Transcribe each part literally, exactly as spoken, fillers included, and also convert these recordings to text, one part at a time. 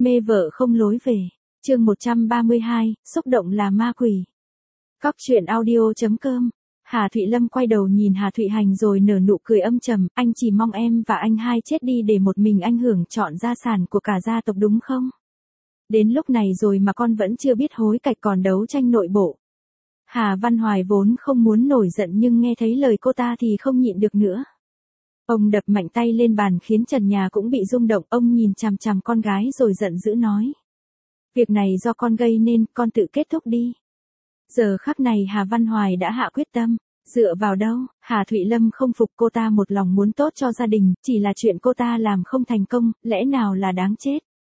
Mê vợ không lối về. Chương một trăm ba mươi hai, xúc động là ma quỷ. Cóc truyện audio chấm com. Hà Thụy Lâm quay đầu nhìn Hà Thụy Hành rồi nở nụ cười âm trầm, anh chỉ mong em và anh hai chết đi để một mình anh hưởng trọn gia sản của cả gia tộc đúng không? Đến lúc này rồi mà con vẫn chưa biết hối cải còn đấu tranh nội bộ. Hà Văn Hoài vốn không muốn nổi giận nhưng nghe thấy lời cô ta thì không nhịn được nữa. Ông đập mạnh tay lên bàn khiến trần nhà cũng bị rung động, ông nhìn chằm chằm con gái rồi giận dữ nói. Việc này do con gây nên, con tự kết thúc đi. Giờ khắc này Hà Văn Hoài đã hạ quyết tâm, dựa vào đâu, Hà Thụy Lâm không phục, cô ta một lòng muốn tốt cho gia đình, chỉ là chuyện cô ta làm không thành công, lẽ nào là đáng chết.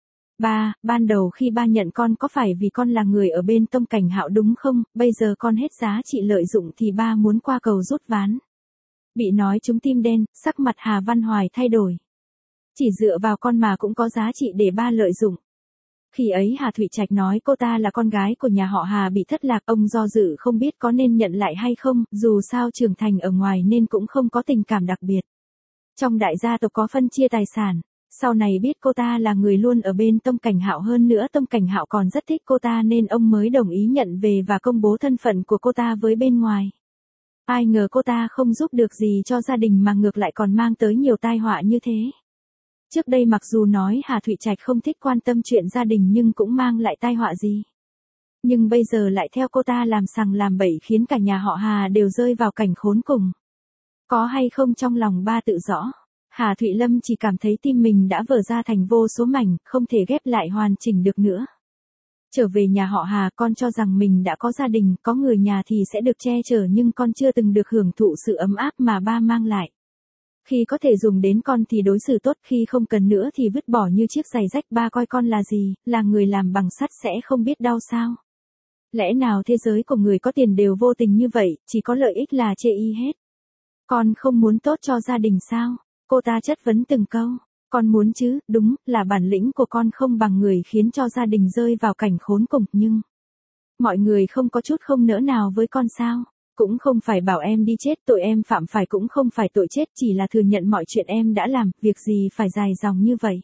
Ba, ban đầu khi ba nhận con có phải vì con là người ở bên Tông Cảnh Hạo đúng không, bây giờ con hết giá trị lợi dụng thì ba muốn qua cầu rút ván. Bị nói trúng tim đen, sắc mặt Hà Văn Hoài thay đổi. Chỉ dựa vào con mà cũng có giá trị để ba lợi dụng. Khi ấy Hà Thụy Trạch nói cô ta là con gái của nhà họ Hà bị thất lạc, ông do dự không biết có nên nhận lại hay không, dù sao trưởng thành ở ngoài nên cũng không có tình cảm đặc biệt. Trong đại gia tộc có phân chia tài sản, sau này biết cô ta là người luôn ở bên Tông Cảnh Hạo, hơn nữa Tông Cảnh Hạo còn rất thích cô ta nên ông mới đồng ý nhận về và công bố thân phận của cô ta với bên ngoài. Ai ngờ cô ta không giúp được gì cho gia đình mà ngược lại còn mang tới nhiều tai họa như thế. Trước đây mặc dù nói Hà Thụy Trạch không thích quan tâm chuyện gia đình nhưng cũng mang lại tai họa gì. Nhưng bây giờ lại theo cô ta làm sằng làm bậy khiến cả nhà họ Hà đều rơi vào cảnh khốn cùng. Có hay không trong lòng ba tự rõ. Hà Thụy Lâm chỉ cảm thấy tim mình đã vỡ ra thành vô số mảnh, không thể ghép lại hoàn chỉnh được nữa. Trở về nhà họ Hà, con cho rằng mình đã có gia đình, có người nhà thì sẽ được che chở, nhưng con chưa từng được hưởng thụ sự ấm áp mà ba mang lại. Khi có thể dùng đến con thì đối xử tốt, khi không cần nữa thì vứt bỏ như chiếc giày rách. Ba coi con là gì, là người làm bằng sắt sẽ không biết đau sao? Lẽ nào thế giới của người có tiền đều vô tình như vậy, chỉ có lợi ích là chê y hết? Con không muốn tốt cho gia đình sao? Cô ta chất vấn từng câu. Con muốn chứ, đúng, là bản lĩnh của con không bằng người khiến cho gia đình rơi vào cảnh khốn cùng, nhưng mọi người không có chút không nỡ nào với con sao? Cũng không phải bảo em đi chết, tội em phạm phải cũng không phải tội chết, chỉ là thừa nhận mọi chuyện em đã làm, việc gì phải dài dòng như vậy.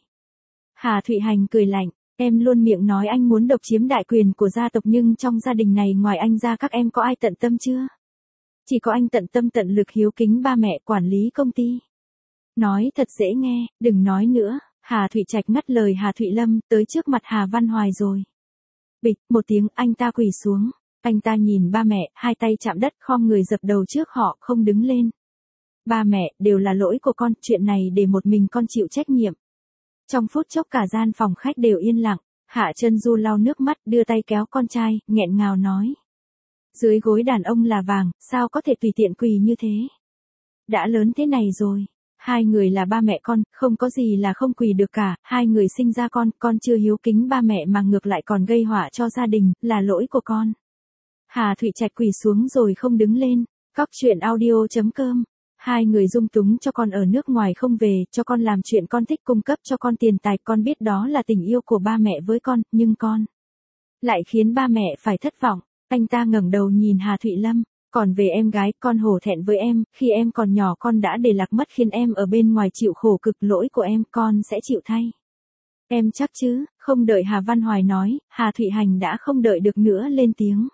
Hà Thụy Hành cười lạnh, em luôn miệng nói anh muốn độc chiếm đại quyền của gia tộc nhưng trong gia đình này ngoài anh ra các em có ai tận tâm chưa? Chỉ có anh tận tâm tận lực hiếu kính ba mẹ, quản lý công ty. Nói thật dễ nghe, đừng nói nữa. Hà Thụy Trạch ngắt lời Hà Thụy Lâm, tới trước mặt Hà Văn Hoài rồi. Bịch, một tiếng, anh ta quỳ xuống. Anh ta nhìn ba mẹ, hai tay chạm đất, khom người dập đầu trước họ, không đứng lên. Ba mẹ, đều là lỗi của con, chuyện này để một mình con chịu trách nhiệm. Trong phút chốc cả gian phòng khách đều yên lặng. Hạ Chân Du lau nước mắt, đưa tay kéo con trai, nghẹn ngào nói. Dưới gối đàn ông là vàng, sao có thể tùy tiện quỳ như thế? Đã lớn thế này rồi. Hai người là ba mẹ con, không có gì là không quỳ được cả, hai người sinh ra con, con chưa hiếu kính ba mẹ mà ngược lại còn gây họa cho gia đình, là lỗi của con. Hà Thụy Trạch quỳ xuống rồi không đứng lên. Cóc truyện audio chấm com. Hai người dung túng cho con ở nước ngoài không về, cho con làm chuyện con thích, cung cấp cho con tiền tài, con biết đó là tình yêu của ba mẹ với con, nhưng con lại khiến ba mẹ phải thất vọng. Anh ta ngẩng đầu nhìn Hà Thụy Lâm. Còn về em gái, con hổ thẹn với em, khi em còn nhỏ con đã để lạc mất khiến em ở bên ngoài chịu khổ cực, lỗi của em, con sẽ chịu thay. Em chắc chứ? Không đợi Hà Văn Hoài nói, Hà Thụy Hành đã không đợi được nữa lên tiếng.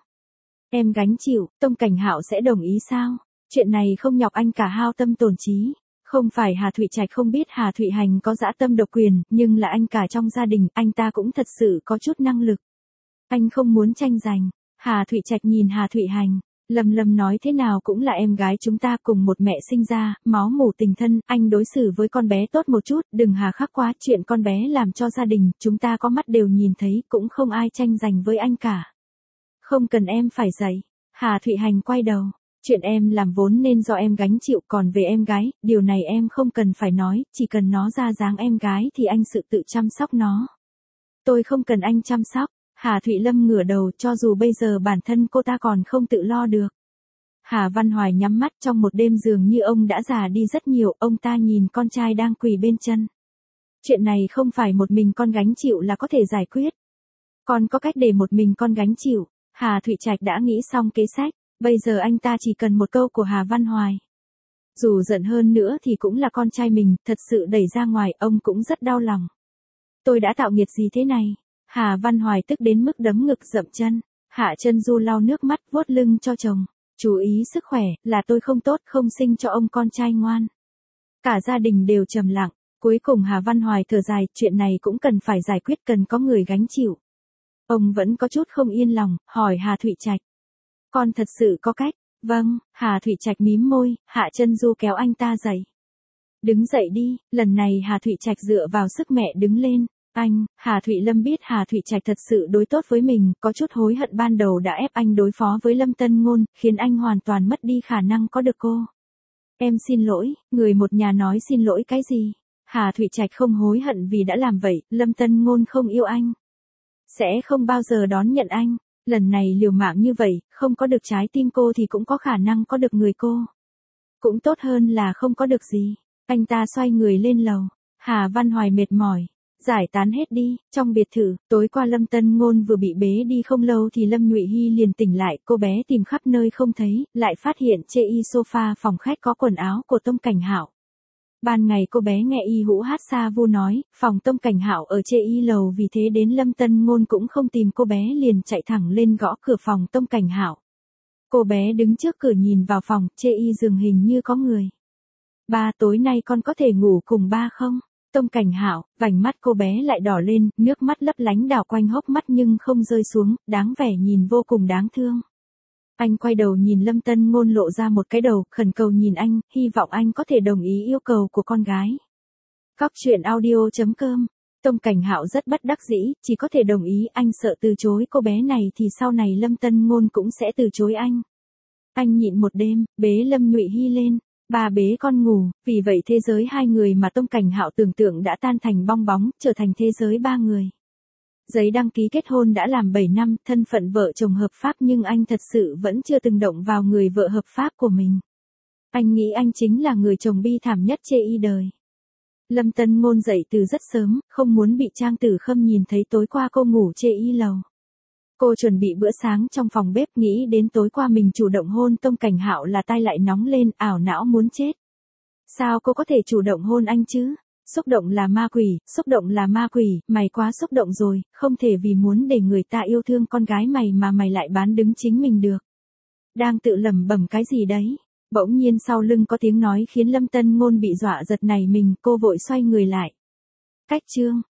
Em gánh chịu, Tông Cảnh Hạo sẽ đồng ý sao? Chuyện này không nhọc anh cả hao tâm tổn trí. Không phải Hà Thụy Trạch không biết Hà Thụy Hành có dã tâm độc quyền, nhưng là anh cả trong gia đình, anh ta cũng thật sự có chút năng lực. Anh không muốn tranh giành. Hà Thụy Trạch nhìn Hà Thụy Hành. Lâm Lâm nói thế nào cũng là em gái chúng ta cùng một mẹ sinh ra, máu mủ tình thân, anh đối xử với con bé tốt một chút, đừng hà khắc quá, chuyện con bé làm cho gia đình, chúng ta có mắt đều nhìn thấy, cũng không ai tranh giành với anh cả. Không cần em phải dạy. Hà Thụy Hành quay đầu, chuyện em làm vốn nên do em gánh chịu, còn về em gái, điều này em không cần phải nói, chỉ cần nó ra dáng em gái thì anh sự tự chăm sóc nó. Tôi không cần anh chăm sóc. Hà Thụy Lâm ngửa đầu, cho dù bây giờ bản thân cô ta còn không tự lo được. Hà Văn Hoài nhắm mắt, trong một đêm dường như ông đã già đi rất nhiều, ông ta nhìn con trai đang quỳ bên chân. Chuyện này không phải một mình con gánh chịu là có thể giải quyết. Con có cách để một mình con gánh chịu. Hà Thụy Trạch đã nghĩ xong kế sách, bây giờ anh ta chỉ cần một câu của Hà Văn Hoài. Dù giận hơn nữa thì cũng là con trai mình, thật sự đẩy ra ngoài, ông cũng rất đau lòng. Tôi đã tạo nghiệt gì thế này? Hà Văn Hoài tức đến mức đấm ngực dậm chân. Hạ Chân Du lau nước mắt vuốt lưng cho chồng. Chú ý sức khỏe, là tôi không tốt không sinh cho ông con trai ngoan. Cả gia đình đều trầm lặng. Cuối cùng Hà Văn Hoài thở dài, chuyện này cũng cần phải giải quyết, cần có người gánh chịu. Ông vẫn có chút không yên lòng, hỏi Hà Thụy Trạch. Con thật sự có cách? Vâng, Hà Thụy Trạch mím môi, Hạ Chân Du kéo anh ta dậy. Đứng dậy đi, lần này Hà Thụy Trạch dựa vào sức mẹ đứng lên. Anh, Hà Thụy Lâm biết Hà Thụy Trạch thật sự đối tốt với mình, có chút hối hận ban đầu đã ép anh đối phó với Lâm Tân Ngôn, khiến anh hoàn toàn mất đi khả năng có được cô. Em xin lỗi, người một nhà nói xin lỗi cái gì? Hà Thụy Trạch không hối hận vì đã làm vậy, Lâm Tân Ngôn không yêu anh. Sẽ không bao giờ đón nhận anh. Lần này liều mạng như vậy, không có được trái tim cô thì cũng có khả năng có được người cô. Cũng tốt hơn là không có được gì. Anh ta xoay người lên lầu. Hà Văn Hoài mệt mỏi. Giải tán hết đi. Trong biệt thự, tối qua Lâm Tân Ngôn vừa bị bế đi không lâu thì Lâm Nhụy Hy liền tỉnh lại. Cô bé tìm khắp nơi không thấy, lại phát hiện chê y sofa phòng khách có quần áo của Tông Cảnh Hạo. Ban ngày cô bé nghe y hũ hát sa vu nói, phòng Tông Cảnh Hạo ở chê y lầu, vì thế đến Lâm Tân Ngôn cũng không tìm cô bé liền chạy thẳng lên gõ cửa phòng Tông Cảnh Hạo. Cô bé đứng trước cửa nhìn vào phòng, chê y giường hình như có người. Ba, tối nay con có thể ngủ cùng ba không? Tông Cảnh Hạo, vành mắt cô bé lại đỏ lên, nước mắt lấp lánh đảo quanh hốc mắt nhưng không rơi xuống, đáng vẻ nhìn vô cùng đáng thương. Anh quay đầu nhìn Lâm Tân Ngôn lộ ra một cái đầu, khẩn cầu nhìn anh, hy vọng anh có thể đồng ý yêu cầu của con gái. Cóc truyện audio chấm com. Tông Cảnh Hạo rất bất đắc dĩ, chỉ có thể đồng ý, anh sợ từ chối cô bé này thì sau này Lâm Tân Ngôn cũng sẽ từ chối anh. Anh nhịn một đêm, bế Lâm Nhụy Hy lên, bà bế con ngủ, vì vậy thế giới hai người mà Tông Cảnh Hạo tưởng tượng đã tan thành bong bóng, trở thành thế giới ba người. Giấy đăng ký kết hôn đã làm bảy năm, thân phận vợ chồng hợp pháp nhưng anh thật sự vẫn chưa từng động vào người vợ hợp pháp của mình. Anh nghĩ anh chính là người chồng bi thảm nhất chê y đời. Lâm Tân Ngôn dậy từ rất sớm, không muốn bị Trang Tử Khâm nhìn thấy tối qua cô ngủ chê y lầu. Cô chuẩn bị bữa sáng trong phòng bếp, nghĩ đến tối qua mình chủ động hôn Tông Cảnh Hạo là tai lại nóng lên, ảo não muốn chết. Sao cô có thể chủ động hôn anh chứ? Xúc động là ma quỷ, xúc động là ma quỷ, mày quá xúc động rồi, không thể vì muốn để người ta yêu thương con gái mày mà mày lại bán đứng chính mình được. Đang tự lẩm bẩm cái gì đấy? Bỗng nhiên sau lưng có tiếng nói khiến Lâm Tân Ngôn bị dọa giật nảy mình, cô vội xoay người lại. Cách chương